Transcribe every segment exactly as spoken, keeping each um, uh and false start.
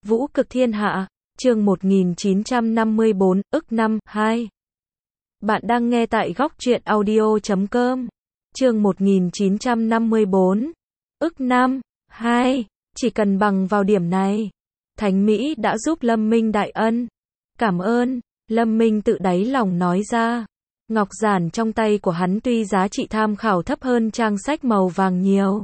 Vũ cực thiên hạ, chương một nghìn chín trăm năm mươi bốn, ức năm, hai. Bạn đang nghe tại góc truyện audio chấm com. Chương một nghìn chín trăm năm mươi bốn, ức năm, hai. Chỉ cần bằng vào điểm này, Thánh Mỹ đã giúp Lâm Minh đại ân. Cảm ơn, Lâm Minh tự đáy lòng nói ra. Ngọc giản trong tay của hắn tuy giá trị tham khảo thấp hơn trang sách màu vàng nhiều,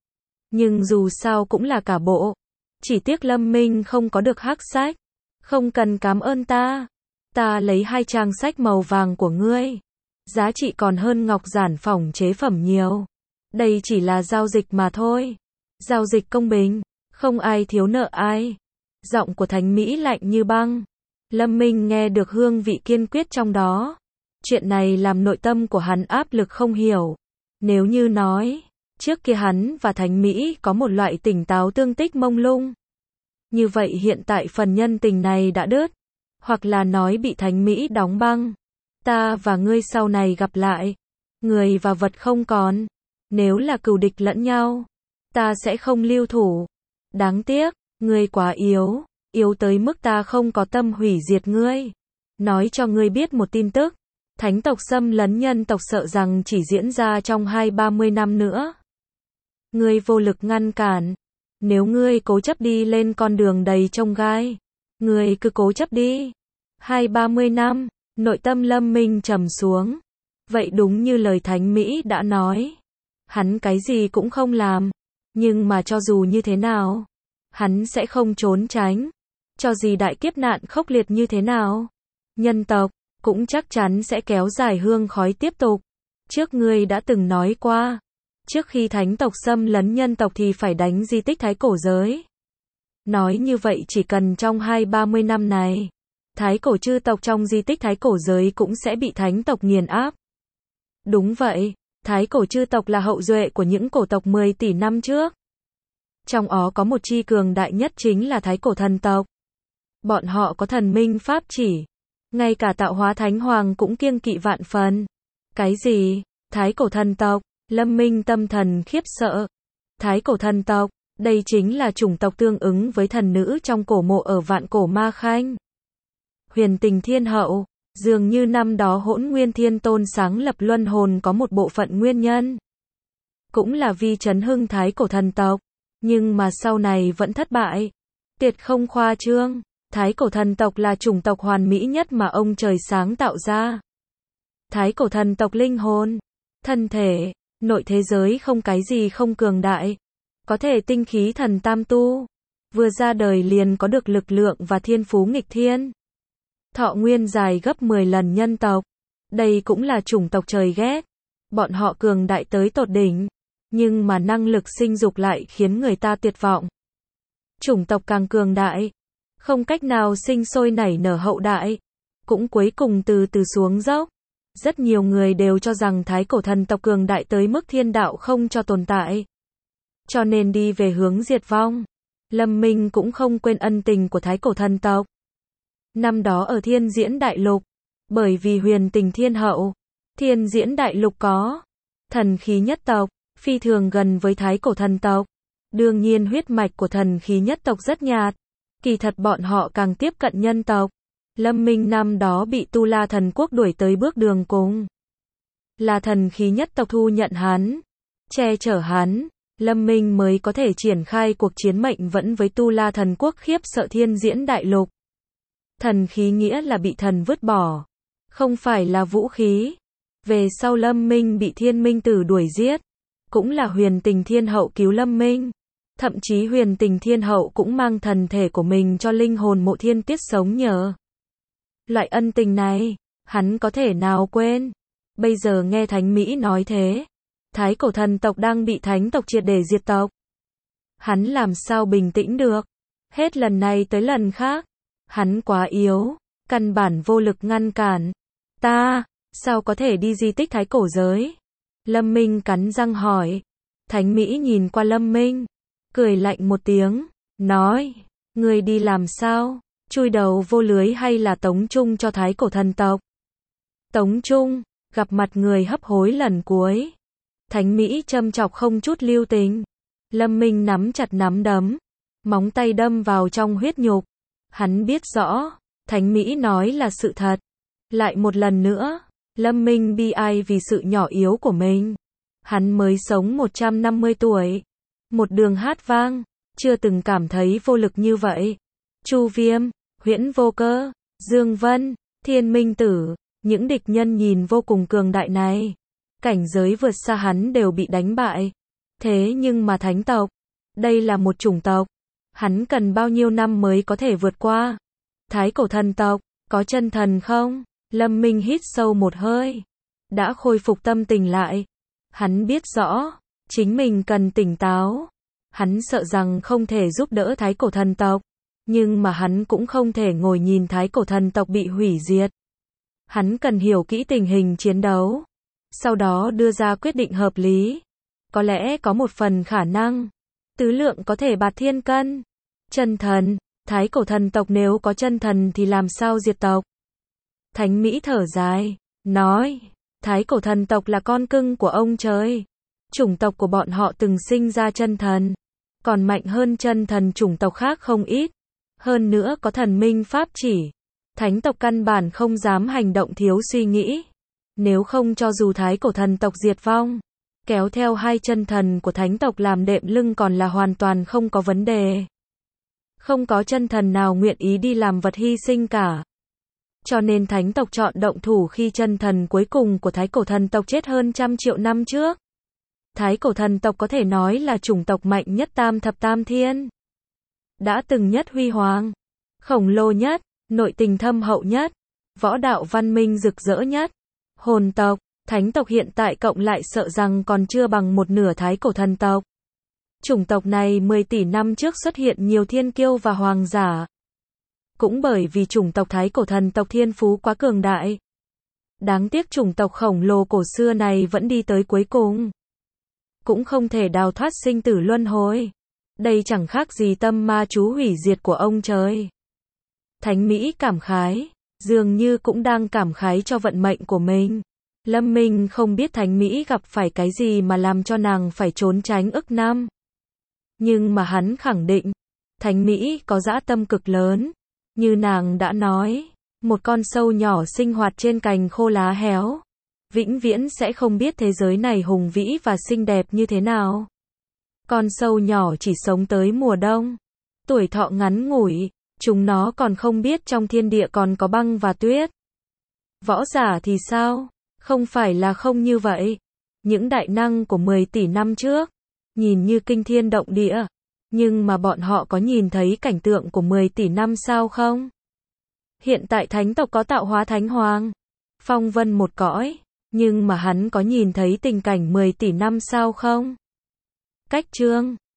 nhưng dù sao cũng là cả bộ. Chỉ tiếc Lâm Minh không có được hắc sách. Không cần cảm ơn ta. Ta lấy hai trang sách màu vàng của ngươi. Giá trị còn hơn ngọc giản phỏng chế phẩm nhiều. Đây chỉ là giao dịch mà thôi. Giao dịch công bình. Không ai thiếu nợ ai. Giọng của Thánh Mỹ lạnh như băng. Lâm Minh nghe được hương vị kiên quyết trong đó. Chuyện này làm nội tâm của hắn áp lực không hiểu. Nếu như nói, trước kia hắn và Thánh Mỹ có một loại tỉnh táo tương tích mông lung. Như vậy hiện tại phần nhân tình này đã đứt. Hoặc là nói bị Thánh Mỹ đóng băng. Ta và ngươi sau này gặp lại. Người và vật không còn. Nếu là cừu địch lẫn nhau, ta sẽ không lưu thủ. Đáng tiếc, ngươi quá yếu. Yếu tới mức ta không có tâm hủy diệt ngươi. Nói cho ngươi biết một tin tức. Thánh tộc xâm lấn nhân tộc sợ rằng chỉ diễn ra trong hai ba mươi năm nữa. Ngươi vô lực ngăn cản. Nếu ngươi cố chấp đi lên con đường đầy chông gai, ngươi cứ cố chấp đi. Hai ba mươi năm, nội tâm Lâm Minh trầm xuống. Vậy đúng như lời Thánh Mỹ đã nói. Hắn cái gì cũng không làm. Nhưng mà cho dù như thế nào, hắn sẽ không trốn tránh. Cho gì đại kiếp nạn khốc liệt như thế nào, nhân tộc cũng chắc chắn sẽ kéo dài hương khói tiếp tục. Trước ngươi đã từng nói qua, trước khi thánh tộc xâm lấn nhân tộc thì phải đánh di tích thái cổ giới. Nói như vậy chỉ cần trong hai ba mươi năm này, thái cổ chư tộc trong di tích thái cổ giới cũng sẽ bị thánh tộc nghiền áp. Đúng vậy, thái cổ chư tộc là hậu duệ của những cổ tộc mười tỷ năm trước. Trong đó có một chi cường đại nhất chính là thái cổ thần tộc. Bọn họ có thần minh pháp chỉ. Ngay cả tạo hóa thánh hoàng cũng kiêng kỵ vạn phần. Cái gì? Thái cổ thần tộc? Lâm Minh tâm thần khiếp sợ. Thái cổ thần tộc, đây chính là chủng tộc tương ứng với thần nữ trong cổ mộ ở vạn cổ ma khanh. Huyền Tình Thiên Hậu, dường như năm đó Hỗn Nguyên Thiên Tôn sáng lập luân hồn có một bộ phận nguyên nhân. Cũng là vì chấn hưng thái cổ thần tộc, nhưng mà sau này vẫn thất bại. Tuyệt không khoa trương. Thái cổ thần tộc là chủng tộc hoàn mỹ nhất mà ông trời sáng tạo ra. Thái cổ thần tộc linh hồn, thân thể, nội thế giới không cái gì không cường đại. Có thể tinh khí thần tam tu. Vừa ra đời liền có được lực lượng và thiên phú nghịch thiên. Thọ nguyên dài gấp mười lần nhân tộc. Đây cũng là chủng tộc trời ghét. Bọn họ cường đại tới tột đỉnh. Nhưng mà năng lực sinh dục lại khiến người ta tuyệt vọng. Chủng tộc càng cường đại, không cách nào sinh sôi nảy nở hậu đại, cũng cuối cùng từ từ xuống dốc. Rất nhiều người đều cho rằng thái cổ thần tộc cường đại tới mức thiên đạo không cho tồn tại, cho nên đi về hướng diệt vong. Lâm Minh cũng không quên ân tình của thái cổ thần tộc. Năm đó ở Thiên Diễn Đại Lục, bởi vì Huyền Tình Thiên Hậu, Thiên Diễn Đại Lục có thần khí nhất tộc, phi thường gần với thái cổ thần tộc. Đương nhiên huyết mạch của thần khí nhất tộc rất nhạt. Kỳ thật bọn họ càng tiếp cận nhân tộc. Lâm Minh năm đó bị Tu La thần quốc đuổi tới bước đường cùng. Là thần khí nhất tộc thu nhận hắn, che chở hắn, Lâm Minh mới có thể triển khai cuộc chiến mệnh vẫn với Tu La thần quốc khiếp sợ Thiên Diễn Đại Lục. Thần khí nghĩa là bị thần vứt bỏ, không phải là vũ khí. Về sau Lâm Minh bị Thiên Minh Tử đuổi giết, cũng là Huyền Tình Thiên Hậu cứu Lâm Minh. Thậm chí Huyền Tình Thiên Hậu cũng mang thần thể của mình cho linh hồn Mộ Thiên Tiết sống nhờ. Loại ân tình này, hắn có thể nào quên. Bây giờ nghe Thánh Mỹ nói thế, thái cổ thần tộc đang bị thánh tộc triệt để diệt tộc. Hắn làm sao bình tĩnh được. Hết lần này tới lần khác, hắn quá yếu, căn bản vô lực ngăn cản. Ta, sao có thể đi di tích thái cổ giới? Lâm Minh cắn răng hỏi. Thánh Mỹ nhìn qua Lâm Minh, cười lạnh một tiếng, nói, ngươi đi làm sao? Chui đầu vô lưới hay là tống chung cho thái cổ thần tộc? Tống chung, gặp mặt người hấp hối lần cuối. Thánh Mỹ châm chọc không chút lưu tình. Lâm Minh nắm chặt nắm đấm. móng tay đâm vào trong huyết nhục. Hắn biết rõ, Thánh Mỹ nói là sự thật. Lại một lần nữa, Lâm Minh bi ai vì sự nhỏ yếu của mình. Hắn mới sống một trăm năm mươi tuổi. Một đường hát vang, chưa từng cảm thấy vô lực như vậy. Chu Viêm, Huyễn Vô Cơ, Dương Vân, Thiên Minh Tử, những địch nhân nhìn vô cùng cường đại này. Cảnh giới vượt xa hắn đều bị đánh bại. Thế nhưng mà thánh tộc, đây là một chủng tộc. Hắn cần bao nhiêu năm mới có thể vượt qua? Thái cổ thần tộc, có chân thần không? Lâm Minh hít sâu một hơi. Đã khôi phục tâm tình lại. Hắn biết rõ, chính mình cần tỉnh táo. Hắn sợ rằng không thể giúp đỡ thái cổ thần tộc. Nhưng mà hắn cũng không thể ngồi nhìn thái cổ thần tộc bị hủy diệt. Hắn cần hiểu kỹ tình hình chiến đấu. Sau đó đưa ra quyết định hợp lý. Có lẽ có một phần khả năng. Tứ lượng có thể bạt thiên cân. Chân thần, thái cổ thần tộc nếu có chân thần thì làm sao diệt tộc? Thánh Mỹ thở dài, nói, thái cổ thần tộc là con cưng của ông trời. Chủng tộc của bọn họ từng sinh ra chân thần. Còn mạnh hơn chân thần chủng tộc khác không ít. Hơn nữa có thần minh pháp chỉ. Thánh tộc căn bản không dám hành động thiếu suy nghĩ. Nếu không cho dù thái cổ thần tộc diệt vong, kéo theo hai chân thần của thánh tộc làm đệm lưng còn là hoàn toàn không có vấn đề. Không có chân thần nào nguyện ý đi làm vật hy sinh cả. Cho nên thánh tộc chọn động thủ khi chân thần cuối cùng của thái cổ thần tộc chết hơn trăm triệu năm trước. Thái cổ thần tộc có thể nói là chủng tộc mạnh nhất tam thập tam thiên. Đã từng nhất huy hoàng, khổng lồ nhất, nội tình thâm hậu nhất, võ đạo văn minh rực rỡ nhất. Hồn tộc, thánh tộc hiện tại cộng lại sợ rằng còn chưa bằng một nửa thái cổ thần tộc. Chủng tộc này mười tỷ năm trước xuất hiện nhiều thiên kiêu và hoàng giả. Cũng bởi vì chủng tộc thái cổ thần tộc thiên phú quá cường đại. Đáng tiếc chủng tộc khổng lồ cổ xưa này vẫn đi tới cuối cùng. Cũng không thể đào thoát sinh tử luân hồi. Đây chẳng khác gì tâm ma chú hủy diệt của ông trời. Thánh Mỹ cảm khái, dường như cũng đang cảm khái cho vận mệnh của mình. Lâm Minh không biết Thánh Mỹ gặp phải cái gì mà làm cho nàng phải trốn tránh ức năm. Nhưng mà hắn khẳng định, Thánh Mỹ có dã tâm cực lớn. Như nàng đã nói, một con sâu nhỏ sinh hoạt trên cành khô lá héo. Vĩnh viễn sẽ không biết thế giới này hùng vĩ và xinh đẹp như thế nào. Con sâu nhỏ chỉ sống tới mùa đông. Tuổi thọ ngắn ngủi, chúng nó còn không biết trong thiên địa còn có băng và tuyết. Võ giả thì sao? Không phải là không như vậy. Những đại năng của mười tỷ năm trước, nhìn như kinh thiên động địa. Nhưng mà bọn họ có nhìn thấy cảnh tượng của mười tỷ năm sao không? Hiện tại thánh tộc có tạo hóa thánh hoàng. Phong vân một cõi. Nhưng mà hắn có nhìn thấy tình cảnh mười tỷ năm sao không? Cách chương